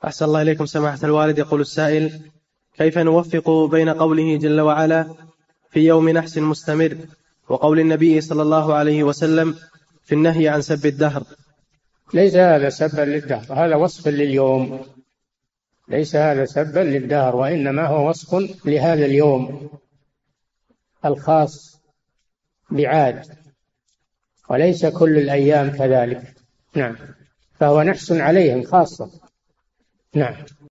أحسن الله إليكم سماحة الوالد. يقول السائل: كيف نوفق بين قوله جل وعلا في يوم نحس مستمر وقول النبي صلى الله عليه وسلم في النهي عن سب الدهر؟ ليس هذا سبا للدهر، هذا وصف لليوم، ليس هذا سبا للدهر، وإنما هو وصف لهذا اليوم الخاص بعاد، وليس كل الأيام كذلك. نعم، فهو نحس عليهم خاصة. نعم.